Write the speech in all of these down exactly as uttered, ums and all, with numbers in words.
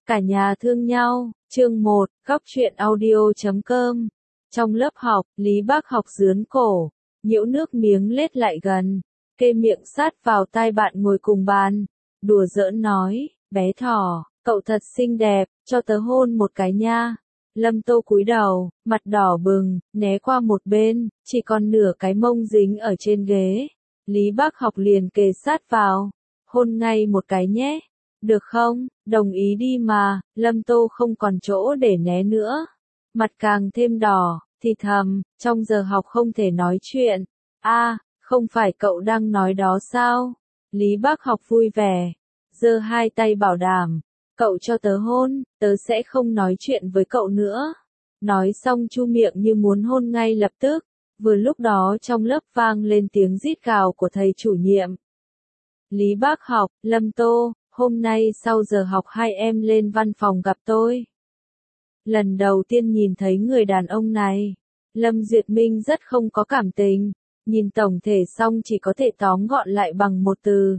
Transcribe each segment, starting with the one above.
Cả nhà thương nhau, chương một, góc truyện audio chấm com. Trong lớp học, Lý Bác học dướn cổ, nhiễu nước miếng lết lại gần, kê miệng sát vào tai bạn ngồi cùng bàn, đùa giỡn nói, bé thỏ, cậu thật xinh đẹp, cho tớ hôn một cái nha. Lâm Tô cúi đầu, mặt đỏ bừng, né qua một bên, chỉ còn nửa cái mông dính ở trên ghế. Lý Bác học liền kề sát vào, hôn ngay một cái nhé. Được không, đồng ý đi mà. Lâm Tô không còn chỗ để né nữa. Mặt càng thêm đỏ, thì thầm, trong giờ học không thể nói chuyện. A, à, không phải cậu đang nói đó sao? Lý Bác học vui vẻ, giơ hai tay bảo đảm, cậu cho tớ hôn, tớ sẽ không nói chuyện với cậu nữa. Nói xong chu miệng như muốn hôn ngay lập tức. Vừa lúc đó trong lớp vang lên tiếng rít gào của thầy chủ nhiệm. Lý Bác học, Lâm Tô, hôm nay sau giờ học hai em lên văn phòng gặp tôi. Lần đầu tiên nhìn thấy người đàn ông này, Lâm Duyệt Minh rất không có cảm tình, nhìn tổng thể xong chỉ có thể tóm gọn lại bằng một từ.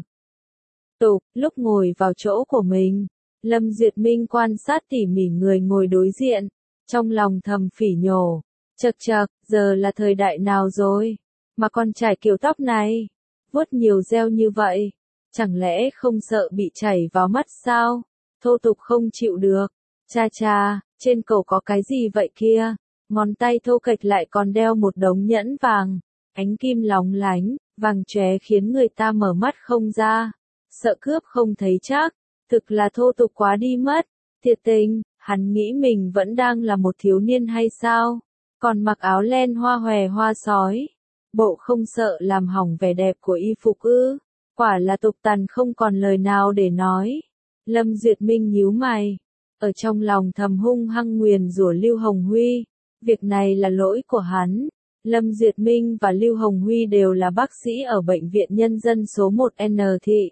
Tục, lúc ngồi vào chỗ của mình, Lâm Duyệt Minh quan sát tỉ mỉ người ngồi đối diện, trong lòng thầm phỉ nhổ, chậc chậc, giờ là thời đại nào rồi, mà còn trải kiểu tóc này, vuốt nhiều gel như vậy. Chẳng lẽ không sợ bị chảy vào mắt sao? Thô tục không chịu được. Cha cha, trên cổ có cái gì vậy kia? Ngón tay thô kệch lại còn đeo một đống nhẫn vàng. Ánh kim lóng lánh, vàng chóe khiến người ta mở mắt không ra. Sợ cướp không thấy chắc. Thực là thô tục quá đi mất. Thiệt tình, hắn nghĩ mình vẫn đang là một thiếu niên hay sao? Còn mặc áo len hoa hòe hoa sói. Bộ không sợ làm hỏng vẻ đẹp của y phục ư? Quả là tục tằn không còn lời nào để nói. Lâm Duyệt Minh nhíu mày, ở trong lòng thầm hung hăng nguyền rủa Lưu Hồng Huy. Việc này là lỗi của hắn. Lâm Duyệt Minh và Lưu Hồng Huy đều là bác sĩ ở Bệnh viện Nhân dân số một N Thị.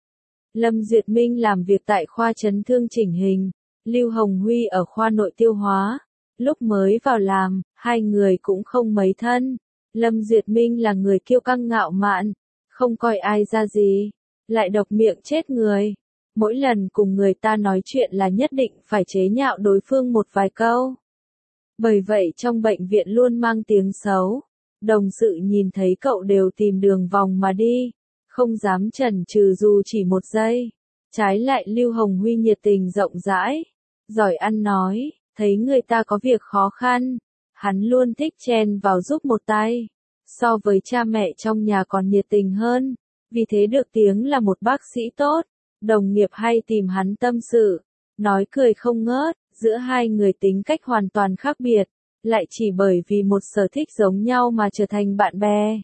Lâm Duyệt Minh làm việc tại khoa chấn thương chỉnh hình, Lưu Hồng Huy ở khoa nội tiêu hóa. Lúc mới vào làm, hai người cũng không mấy thân. Lâm Duyệt Minh là người kiêu căng ngạo mạn, không coi ai ra gì, lại độc miệng chết người. Mỗi lần cùng người ta nói chuyện là nhất định phải chế nhạo đối phương một vài câu. Bởi vậy trong bệnh viện luôn mang tiếng xấu. Đồng sự nhìn thấy cậu đều tìm đường vòng mà đi, không dám chần chừ dù chỉ một giây. Trái lại Lưu Hồng Huy nhiệt tình rộng rãi, giỏi ăn nói, thấy người ta có việc khó khăn, hắn luôn thích chen vào giúp một tay. So với cha mẹ trong nhà còn nhiệt tình hơn, vì thế được tiếng là một bác sĩ tốt. Đồng nghiệp hay tìm hắn tâm sự, nói cười không ngớt. Giữa hai người tính cách hoàn toàn khác biệt, lại chỉ bởi vì một sở thích giống nhau mà trở thành bạn bè.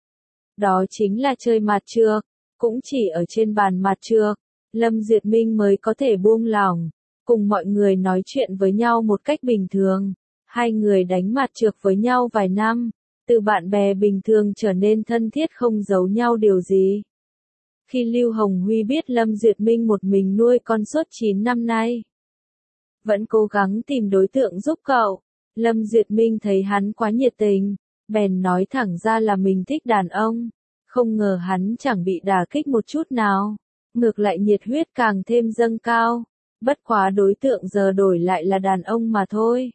Đó chính là chơi mặt trược. Cũng chỉ ở trên bàn mặt trược, Lâm Duyệt Minh mới có thể buông lỏng, cùng mọi người nói chuyện với nhau một cách bình thường. Hai người đánh mặt trược với nhau vài năm, từ bạn bè bình thường trở nên thân thiết không giấu nhau điều gì. Khi Lưu Hồng Huy biết Lâm Duyệt Minh một mình nuôi con suốt chín năm nay, vẫn cố gắng tìm đối tượng giúp cậu, Lâm Duyệt Minh thấy hắn quá nhiệt tình, bèn nói thẳng ra là mình thích đàn ông. Không ngờ hắn chẳng bị đả kích một chút nào, ngược lại nhiệt huyết càng thêm dâng cao. Bất quá đối tượng giờ đổi lại là đàn ông mà thôi.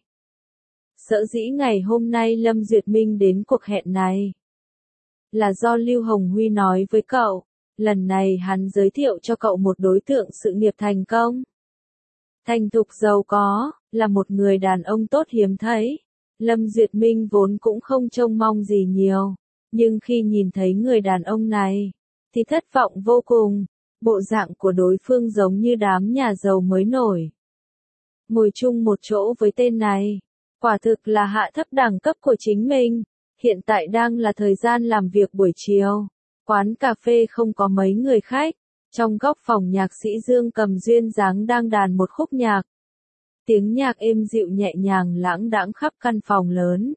Sở dĩ ngày hôm nay Lâm Duyệt Minh đến cuộc hẹn này, là do Lưu Hồng Huy nói với cậu. Lần này hắn giới thiệu cho cậu một đối tượng sự nghiệp thành công, thành thục giàu có, là một người đàn ông tốt hiếm thấy. Lâm Duyệt Minh vốn cũng không trông mong gì nhiều, nhưng khi nhìn thấy người đàn ông này, thì thất vọng vô cùng. Bộ dạng của đối phương giống như đám nhà giàu mới nổi. Ngồi chung một chỗ với tên này, quả thực là hạ thấp đẳng cấp của chính mình. Hiện tại đang là thời gian làm việc buổi chiều. Quán cà phê không có mấy người khách. Trong góc phòng nhạc sĩ Dương Cầm duyên dáng đang đàn một khúc nhạc. Tiếng nhạc êm dịu nhẹ nhàng lãng đãng khắp căn phòng lớn.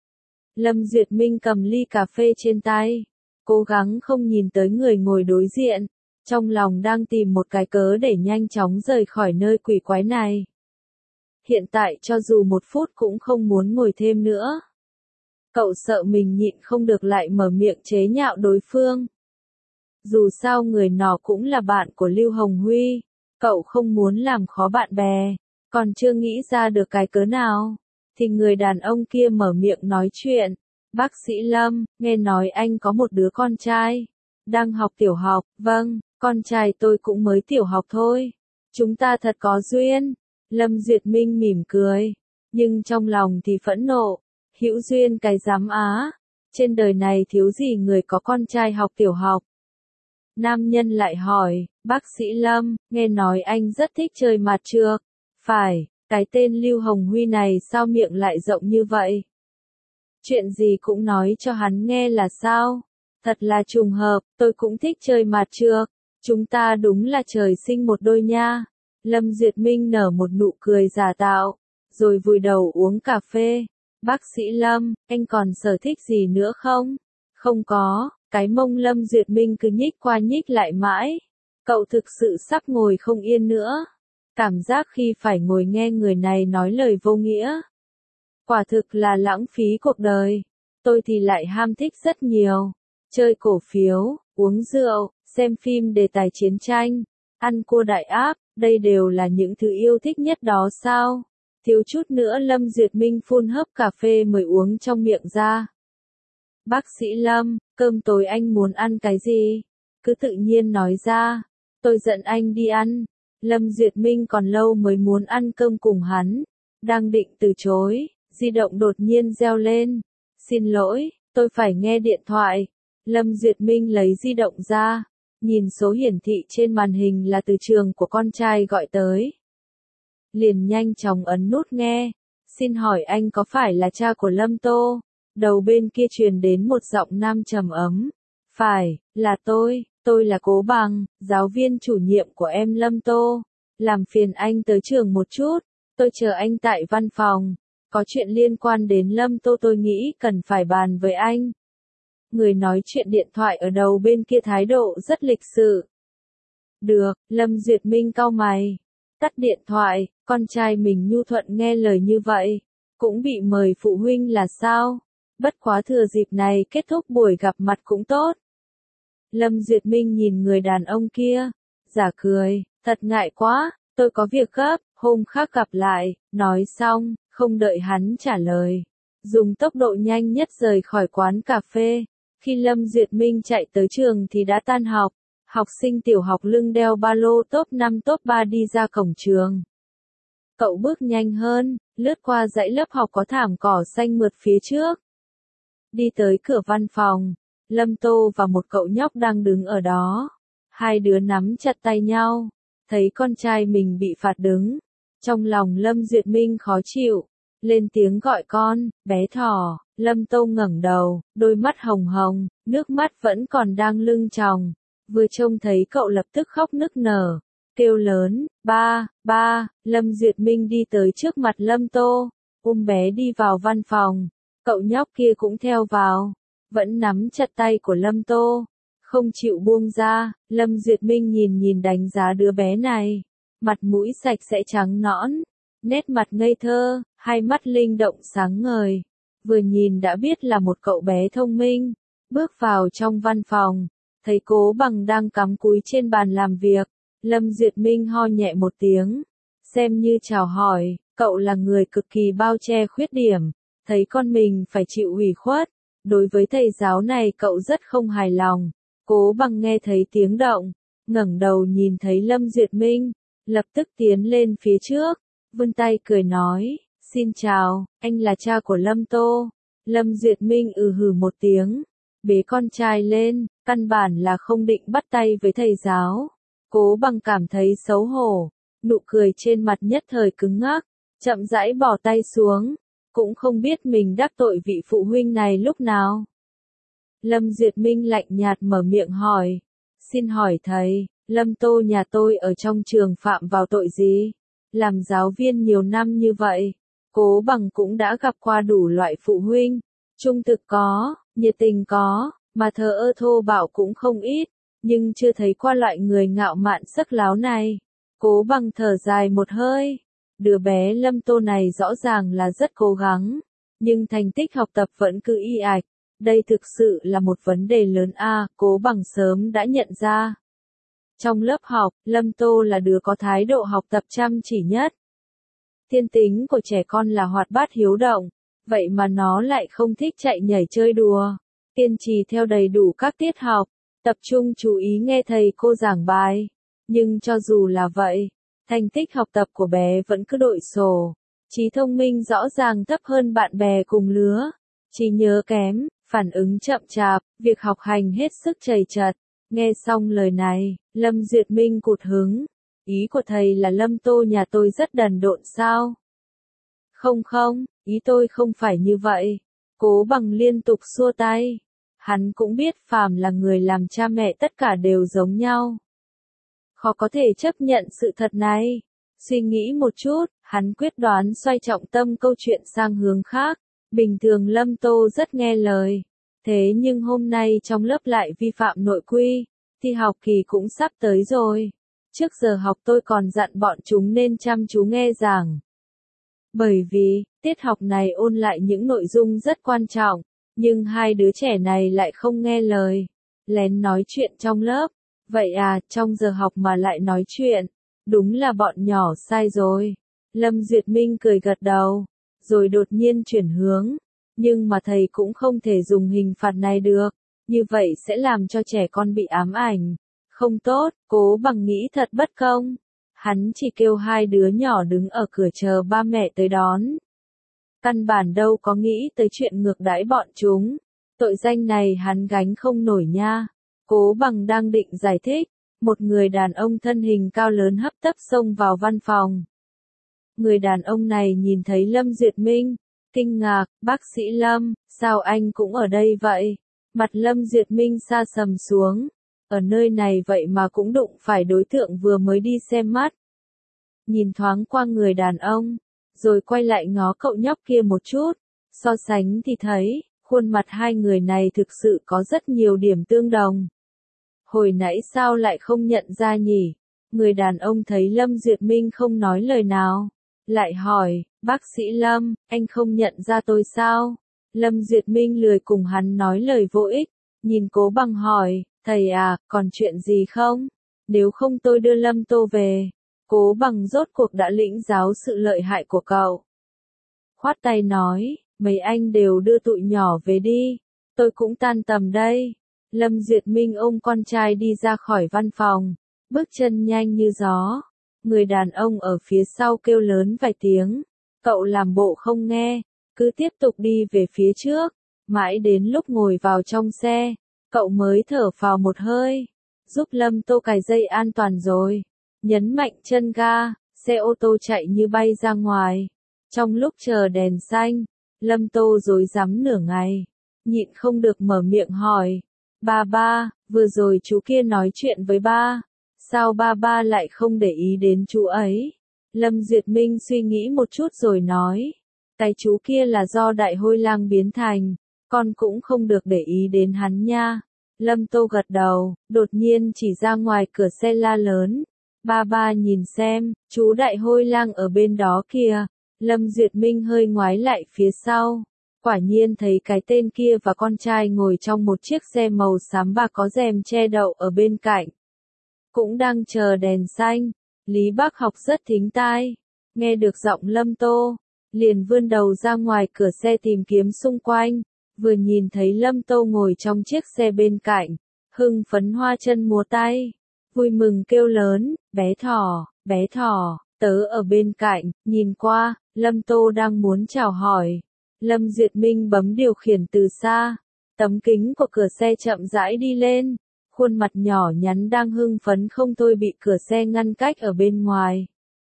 Lâm Duyệt Minh cầm ly cà phê trên tay, cố gắng không nhìn tới người ngồi đối diện. Trong lòng đang tìm một cái cớ để nhanh chóng rời khỏi nơi quỷ quái này. Hiện tại cho dù một phút cũng không muốn ngồi thêm nữa. Cậu sợ mình nhịn không được lại mở miệng chế nhạo đối phương. Dù sao người nọ cũng là bạn của Lưu Hồng Huy, Cậu không muốn làm khó bạn bè, còn chưa nghĩ ra được cái cớ nào, thì người đàn ông kia mở miệng nói chuyện. Bác sĩ Lâm, nghe nói anh có một đứa con trai, đang học tiểu học. Vâng, con trai tôi cũng mới tiểu học thôi. Chúng ta thật có duyên. Lâm Duyệt Minh mỉm cười, nhưng trong lòng thì phẫn nộ. Hữu duyên cái giám á, trên đời này thiếu gì người có con trai học tiểu học. Nam nhân lại hỏi, bác sĩ Lâm, nghe nói anh rất thích chơi mặt trược. Phải, cái tên Lưu Hồng Huy này sao miệng lại rộng như vậy? Chuyện gì cũng nói cho hắn nghe là sao? Thật là trùng hợp, tôi cũng thích chơi mặt trược. Chúng ta đúng là trời sinh một đôi nha. Lâm Duyệt Minh nở một nụ cười giả tạo, rồi vùi đầu uống cà phê. Bác sĩ Lâm, anh còn sở thích gì nữa không? Không có, cái mông Lâm Duyệt Minh cứ nhích qua nhích lại mãi. Cậu thực sự sắp ngồi không yên nữa. Cảm giác khi phải ngồi nghe người này nói lời vô nghĩa. Quả thực là lãng phí cuộc đời. Tôi thì lại ham thích rất nhiều. Chơi cổ phiếu, uống rượu, xem phim đề tài chiến tranh, ăn cua đại áp, đây đều là những thứ yêu thích nhất đó sao? Thiếu chút nữa Lâm Duyệt Minh phun hớp cà phê mới uống trong miệng ra. Bác sĩ Lâm, cơm tối anh muốn ăn cái gì? Cứ tự nhiên nói ra. Tôi dẫn anh đi ăn. Lâm Duyệt Minh còn lâu mới muốn ăn cơm cùng hắn. Đang định từ chối, di động đột nhiên reo lên. Xin lỗi, tôi phải nghe điện thoại. Lâm Duyệt Minh lấy di động ra. Nhìn số hiển thị trên màn hình là từ trường của con trai gọi tới. Liền nhanh chóng ấn nút nghe. Xin hỏi anh có phải là cha của Lâm Tô? Đầu bên kia truyền đến một giọng nam trầm ấm. Phải, là tôi, tôi là Cố Bằng, giáo viên chủ nhiệm của em Lâm Tô. Làm phiền anh tới trường một chút, tôi chờ anh tại văn phòng. Có chuyện liên quan đến Lâm Tô tôi nghĩ cần phải bàn với anh. Người nói chuyện điện thoại ở đầu bên kia thái độ rất lịch sự. Được, Lâm Duyệt Minh cau mày. Tắt điện thoại, con trai mình nhu thuận nghe lời như vậy. Cũng bị mời phụ huynh là sao? Bất quá thừa dịp này kết thúc buổi gặp mặt cũng tốt. Lâm Duyệt Minh nhìn người đàn ông kia. Giả cười, thật ngại quá, tôi có việc gấp, hôm khác gặp lại. Nói xong, không đợi hắn trả lời. Dùng tốc độ nhanh nhất rời khỏi quán cà phê. Khi Lâm Duyệt Minh chạy tới trường thì đã tan học. Học sinh tiểu học lưng đeo ba lô top năm top ba đi ra cổng trường. Cậu bước nhanh hơn, lướt qua dãy lớp học có thảm cỏ xanh mượt phía trước. Đi tới cửa văn phòng, Lâm Tô và một cậu nhóc đang đứng ở đó. Hai đứa nắm chặt tay nhau, thấy con trai mình bị phạt đứng. Trong lòng Lâm Duyệt Minh khó chịu, lên tiếng gọi con, bé thỏ. Lâm Tô ngẩng đầu, đôi mắt hồng hồng, nước mắt vẫn còn đang lưng tròng. Vừa trông thấy cậu lập tức khóc nức nở, kêu lớn, ba, ba. Lâm Duyệt Minh đi tới trước mặt Lâm Tô, ôm bé đi vào văn phòng. Cậu nhóc kia cũng theo vào, vẫn nắm chặt tay của Lâm Tô, không chịu buông ra. Lâm Duyệt Minh nhìn nhìn đánh giá đứa bé này, mặt mũi sạch sẽ trắng nõn, nét mặt ngây thơ, hai mắt linh động sáng ngời. Vừa nhìn đã biết là một cậu bé thông minh. Bước vào trong văn phòng, thấy Cố Bằng đang cắm cúi trên bàn làm việc. Lâm Duyệt Minh ho nhẹ một tiếng, xem như chào hỏi. Cậu là người cực kỳ bao che khuyết điểm, thấy con mình phải chịu ủy khuất. Đối với thầy giáo này cậu rất không hài lòng. Cố Bằng nghe thấy tiếng động, ngẩng đầu nhìn thấy Lâm Duyệt Minh, lập tức tiến lên phía trước, vươn tay cười nói, xin chào, anh là cha của Lâm Tô. Lâm Duyệt Minh ừ hừ một tiếng, bế con trai lên, căn bản là không định bắt tay với thầy giáo. Cố Bằng cảm thấy xấu hổ, nụ cười trên mặt nhất thời cứng ngắc, chậm rãi bỏ tay xuống, cũng không biết mình đắc tội vị phụ huynh này lúc nào. Lâm Duyệt Minh lạnh nhạt mở miệng hỏi, xin hỏi thầy, Lâm Tô nhà tôi ở trong trường phạm vào tội gì? Làm giáo viên nhiều năm như vậy, Cố Bằng cũng đã gặp qua đủ loại phụ huynh, trung thực có, nhiệt tình có, mà thờ ơ thô bạo cũng không ít, nhưng chưa thấy qua loại người ngạo mạn sắc láo này. Cố Bằng thở dài một hơi, đứa bé Lâm Tô này rõ ràng là rất cố gắng, nhưng thành tích học tập vẫn cứ y ạch, đây thực sự là một vấn đề lớn a. Cố Bằng sớm đã nhận ra. Trong lớp học, Lâm Tô là đứa có thái độ học tập chăm chỉ nhất. Thiên tính của trẻ con là hoạt bát hiếu động, vậy mà nó lại không thích chạy nhảy chơi đùa. Kiên trì theo đầy đủ các tiết học, tập trung chú ý nghe thầy cô giảng bài. Nhưng cho dù là vậy, thành tích học tập của bé vẫn cứ đội sổ. Trí thông minh rõ ràng thấp hơn bạn bè cùng lứa. Trí nhớ kém, phản ứng chậm chạp, việc học hành hết sức trầy trật. Nghe xong lời này, Lâm Duyệt Minh cụt hứng. Ý của thầy là Lâm Tô nhà tôi rất đần độn sao? Không không, ý tôi không phải như vậy. Cố Bằng liên tục xua tay. Hắn cũng biết phàm là người làm cha mẹ tất cả đều giống nhau. Khó có thể chấp nhận sự thật này. Suy nghĩ một chút, hắn quyết đoán xoay trọng tâm câu chuyện sang hướng khác. Bình thường Lâm Tô rất nghe lời. Thế nhưng hôm nay trong lớp lại vi phạm nội quy. Thi học kỳ cũng sắp tới rồi. Trước giờ học tôi còn dặn bọn chúng nên chăm chú nghe giảng. Bởi vì, tiết học này ôn lại những nội dung rất quan trọng. Nhưng hai đứa trẻ này lại không nghe lời. Lén nói chuyện trong lớp. Vậy à, trong giờ học mà lại nói chuyện. Đúng là bọn nhỏ sai rồi. Lâm Duyệt Minh cười gật đầu. Rồi đột nhiên chuyển hướng. Nhưng mà thầy cũng không thể dùng hình phạt này được. Như vậy sẽ làm cho trẻ con bị ám ảnh. Không tốt, Cố Bằng nghĩ thật bất công. Hắn chỉ kêu hai đứa nhỏ đứng ở cửa chờ ba mẹ tới đón. Căn bản đâu có nghĩ tới chuyện ngược đãi bọn chúng. Tội danh này hắn gánh không nổi nha. Cố Bằng đang định giải thích. Một người đàn ông thân hình cao lớn hấp tấp xông vào văn phòng. Người đàn ông này nhìn thấy Lâm Duyệt Minh. Kinh ngạc, bác sĩ Lâm, sao anh cũng ở đây vậy? Mặt Lâm Duyệt Minh sa sầm xuống. Ở nơi này vậy mà cũng đụng phải đối tượng vừa mới đi xem mắt. Nhìn thoáng qua người đàn ông, rồi quay lại ngó cậu nhóc kia một chút. So sánh thì thấy, khuôn mặt hai người này thực sự có rất nhiều điểm tương đồng. Hồi nãy sao lại không nhận ra nhỉ? Người đàn ông thấy Lâm Duyệt Minh không nói lời nào. Lại hỏi, bác sĩ Lâm, anh không nhận ra tôi sao? Lâm Duyệt Minh lười cùng hắn nói lời vô ích. Nhìn Cố Bằng hỏi, thầy à, còn chuyện gì không? Nếu không tôi đưa Lâm Tô về. Cố Bằng rốt cuộc đã lĩnh giáo sự lợi hại của cậu. Khoát tay nói, mấy anh đều đưa tụi nhỏ về đi. Tôi cũng tan tầm đây. Lâm Duyệt Minh ôm con trai đi ra khỏi văn phòng. Bước chân nhanh như gió. Người đàn ông ở phía sau kêu lớn vài tiếng. Cậu làm bộ không nghe. Cứ tiếp tục đi về phía trước. Mãi đến lúc ngồi vào trong xe. Cậu mới thở phào một hơi. Giúp Lâm Tô cài dây an toàn rồi. Nhấn mạnh chân ga. Xe ô tô chạy như bay ra ngoài. Trong lúc chờ đèn xanh. Lâm Tô rối rắm nửa ngày. Nhịn không được mở miệng hỏi. Ba ba, vừa rồi chú kia nói chuyện với ba. Sao ba ba lại không để ý đến chú ấy? Lâm Duyệt Minh suy nghĩ một chút rồi nói. Cái chú kia là do đại hôi lang biến thành. Con cũng không được để ý đến hắn nha. Lâm Tô gật đầu, đột nhiên chỉ ra ngoài cửa xe la lớn. Ba ba nhìn xem, chú đại hôi lang ở bên đó kìa. Lâm Duyệt Minh hơi ngoái lại phía sau. Quả nhiên thấy cái tên kia và con trai ngồi trong một chiếc xe màu xám bạc có rèm che đậu ở bên cạnh. Cũng đang chờ đèn xanh. Lý Bác Học rất thính tai. Nghe được giọng Lâm Tô. Liền vươn đầu ra ngoài cửa xe tìm kiếm xung quanh. Vừa nhìn thấy Lâm Tô ngồi trong chiếc xe bên cạnh. Hưng phấn hoa chân múa tay. Vui mừng kêu lớn, bé thỏ, bé thỏ, tớ ở bên cạnh. Nhìn qua, Lâm Tô đang muốn chào hỏi. Lâm Duyệt Minh bấm điều khiển từ xa. Tấm kính của cửa xe chậm rãi đi lên. Khuôn mặt nhỏ nhắn đang hưng phấn không thôi bị cửa xe ngăn cách ở bên ngoài.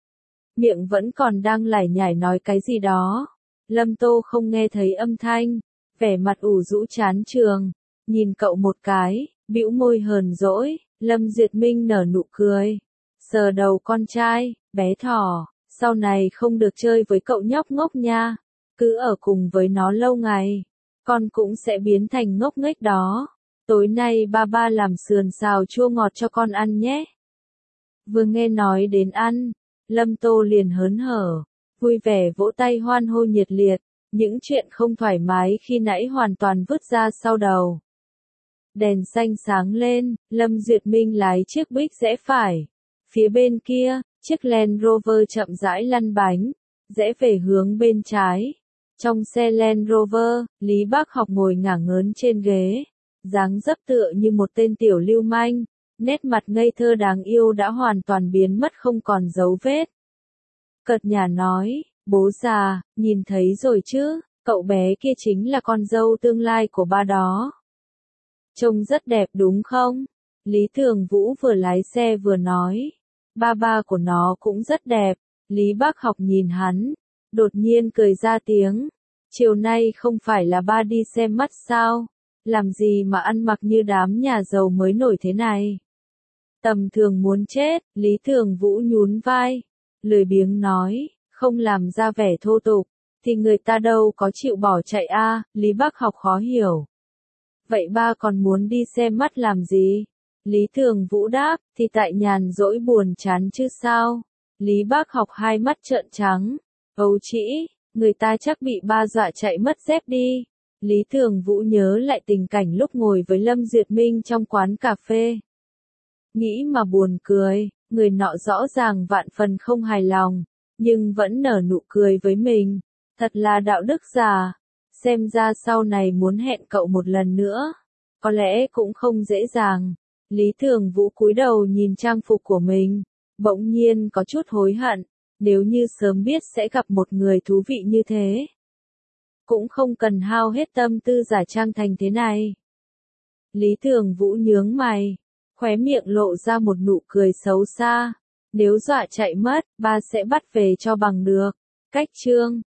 Miệng vẫn còn đang lải nhải nói cái gì đó. Lâm Tô không nghe thấy âm thanh. Vẻ mặt ủ rũ chán trường. Nhìn cậu một cái, bĩu môi hờn dỗi. Lâm Duyệt Minh nở nụ cười. Sờ đầu con trai, bé thỏ. Sau này không được chơi với cậu nhóc ngốc nha. Cứ ở cùng với nó lâu ngày. Con cũng sẽ biến thành ngốc nghếch đó. Tối nay ba ba làm sườn xào chua ngọt cho con ăn nhé. Vừa nghe nói đến ăn, Lâm Tô liền hớn hở, vui vẻ vỗ tay hoan hô nhiệt liệt, những chuyện không thoải mái khi nãy hoàn toàn vứt ra sau đầu. Đèn xanh sáng lên, Lâm Duyệt Minh lái chiếc Buick rẽ phải. Phía bên kia, chiếc Land Rover chậm rãi lăn bánh, rẽ về hướng bên trái. Trong xe Land Rover, Lý Bác Học ngồi ngả ngớn trên ghế, dáng dấp tựa như một tên tiểu lưu manh, nét mặt ngây thơ đáng yêu đã hoàn toàn biến mất không còn dấu vết. Cợt nhả nói, bố già, nhìn thấy rồi chứ, cậu bé kia chính là con dâu tương lai của ba đó. Trông rất đẹp đúng không? Lý Thường Vũ vừa lái xe vừa nói. Ba ba của nó cũng rất đẹp. Lý Bác Học nhìn hắn, đột nhiên cười ra tiếng. Chiều nay không phải là ba đi xem mắt sao? Làm gì mà ăn mặc như đám nhà giàu mới nổi thế này? Tầm thường muốn chết, Lý Thường Vũ nhún vai. Lười biếng nói, không làm ra vẻ thô tục, thì người ta đâu có chịu bỏ chạy a. À, Lý Bác Học khó hiểu. Vậy ba còn muốn đi xem mắt làm gì? Lý Thường Vũ đáp, thì tại nhàn rỗi buồn chán chứ sao? Lý Bác Học hai mắt trợn trắng. Ấu trĩ, người ta chắc bị ba dọa chạy mất dép đi. Lý Thường Vũ nhớ lại tình cảnh lúc ngồi với Lâm Duyệt Minh trong quán cà phê. Nghĩ mà buồn cười, người nọ rõ ràng vạn phần không hài lòng, nhưng vẫn nở nụ cười với mình. Thật là đạo đức già. Xem ra sau này muốn hẹn cậu một lần nữa, có lẽ cũng không dễ dàng. Lý Thường Vũ cúi đầu nhìn trang phục của mình, bỗng nhiên có chút hối hận, nếu như sớm biết sẽ gặp một người thú vị như thế. Cũng không cần hao hết tâm tư giả trang thành thế này. Lý Thường Vũ nhướng mày, khóe miệng lộ ra một nụ cười xấu xa. Nếu dọa chạy mất, ba sẽ bắt về cho bằng được. Cách chương